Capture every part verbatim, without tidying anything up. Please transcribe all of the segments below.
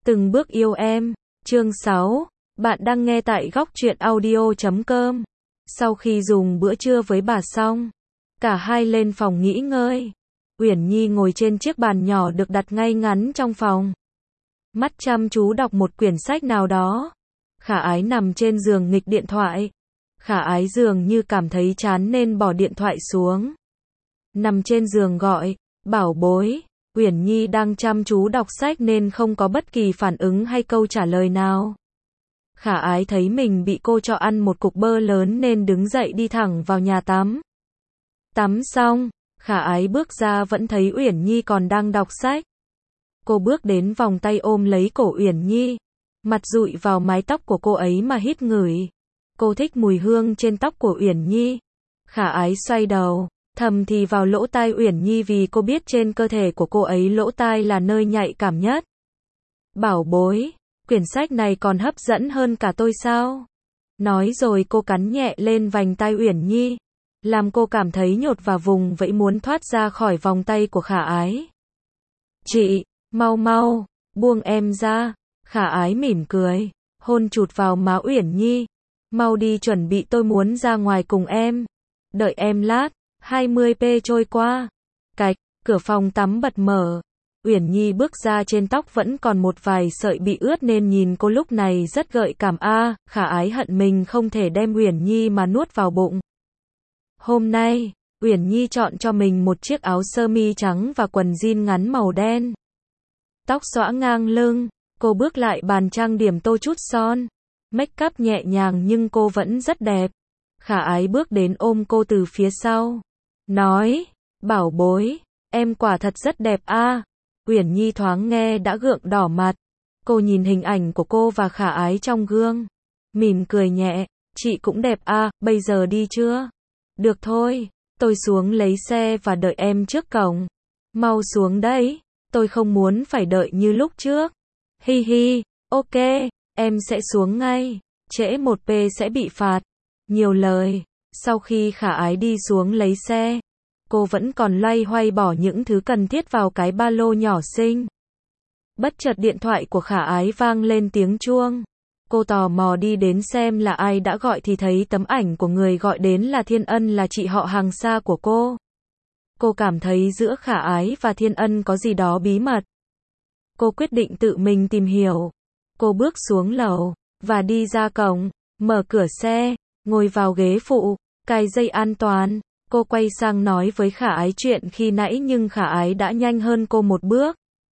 Từng bước yêu em, chương sáu, bạn đang nghe tại góc truyện audio chấm com. Sau khi dùng bữa trưa với bà xong, cả hai lên phòng nghỉ ngơi. Uyển Nhi ngồi trên chiếc bàn nhỏ được đặt ngay ngắn trong phòng. Mắt chăm chú đọc một quyển sách nào đó. Khả Ái nằm trên giường nghịch điện thoại. Khả Ái dường như cảm thấy chán nên bỏ điện thoại xuống. Nằm trên giường gọi, bảo bối. Uyển Nhi đang chăm chú đọc sách nên không có bất kỳ phản ứng hay câu trả lời nào. Khả Ái thấy mình bị cô cho ăn một cục bơ lớn nên đứng dậy đi thẳng vào nhà tắm. Tắm xong, Khả Ái bước ra vẫn thấy Uyển Nhi còn đang đọc sách. Cô bước đến vòng tay ôm lấy cổ Uyển Nhi, mặt dụi vào mái tóc của cô ấy mà hít ngửi. Cô thích mùi hương trên tóc của Uyển Nhi. Khả Ái xoay đầu, thầm thì vào lỗ tai Uyển Nhi vì cô biết trên cơ thể của cô ấy lỗ tai là nơi nhạy cảm nhất. Bảo bối, quyển sách này còn hấp dẫn hơn cả tôi sao? Nói rồi cô cắn nhẹ lên vành tai Uyển Nhi, làm cô cảm thấy nhột và vùng vẫy muốn thoát ra khỏi vòng tay của Khả Ái. Chị, mau mau, buông em ra. Khả Ái mỉm cười, hôn chụt vào má Uyển Nhi. Mau đi chuẩn bị, tôi muốn ra ngoài cùng em. Đợi em lát. hai mươi phút trôi qua. Cạch, cửa phòng tắm bật mở. Uyển Nhi bước ra, trên tóc vẫn còn một vài sợi bị ướt nên nhìn cô lúc này rất gợi cảm. A, à, Khả Ái hận mình không thể đem Uyển Nhi mà nuốt vào bụng. Hôm nay, Uyển Nhi chọn cho mình một chiếc áo sơ mi trắng và quần jean ngắn màu đen. Tóc xõa ngang lưng, cô bước lại bàn trang điểm tô chút son. Make up nhẹ nhàng nhưng cô vẫn rất đẹp. Khả Ái bước đến ôm cô từ phía sau. Nói, bảo bối, em quả thật rất đẹp a. À. Uyển Nhi thoáng nghe đã gượng đỏ mặt. Cô nhìn hình ảnh của cô và Khả Ái trong gương, mỉm cười nhẹ, chị cũng đẹp a, à, bây giờ đi chưa? Được thôi, tôi xuống lấy xe và đợi em trước cổng. Mau xuống đấy, tôi không muốn phải đợi như lúc trước. Hi hi, ok, em sẽ xuống ngay, trễ một phút sẽ bị phạt. Nhiều lời. Sau khi Khả Ái đi xuống lấy xe, cô vẫn còn loay hoay bỏ những thứ cần thiết vào cái ba lô nhỏ xinh. Bất chợt điện thoại của Khả Ái vang lên tiếng chuông. Cô tò mò đi đến xem là ai đã gọi thì thấy tấm ảnh của người gọi đến là Thiên Ân, là chị họ hàng xa của cô. Cô cảm thấy giữa Khả Ái và Thiên Ân có gì đó bí mật. Cô quyết định tự mình tìm hiểu. Cô bước xuống lầu và đi ra cổng, mở cửa xe, ngồi vào ghế phụ, cài dây an toàn. Cô quay sang nói với Khả Ái chuyện khi nãy nhưng Khả Ái đã nhanh hơn cô một bước.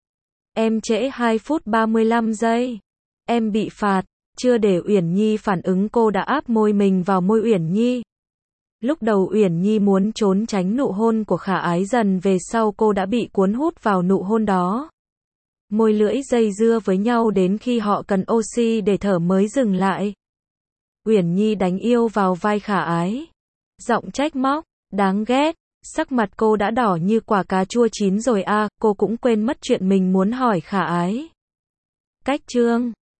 Em trễ hai phút ba mươi lăm giây. Em bị phạt. Chưa để Uyển Nhi phản ứng cô đã áp môi mình vào môi Uyển Nhi. Lúc đầu Uyển Nhi muốn trốn tránh nụ hôn của Khả Ái, dần về sau cô đã bị cuốn hút vào nụ hôn đó. Môi lưỡi dây dưa với nhau đến khi họ cần oxy để thở mới dừng lại. Uyển Nhi đánh yêu vào vai Khả Ái. Giọng trách móc, đáng ghét, sắc mặt cô đã đỏ như quả cà chua chín rồi a, à, cô cũng quên mất chuyện mình muốn hỏi Khả Ái. Cách chương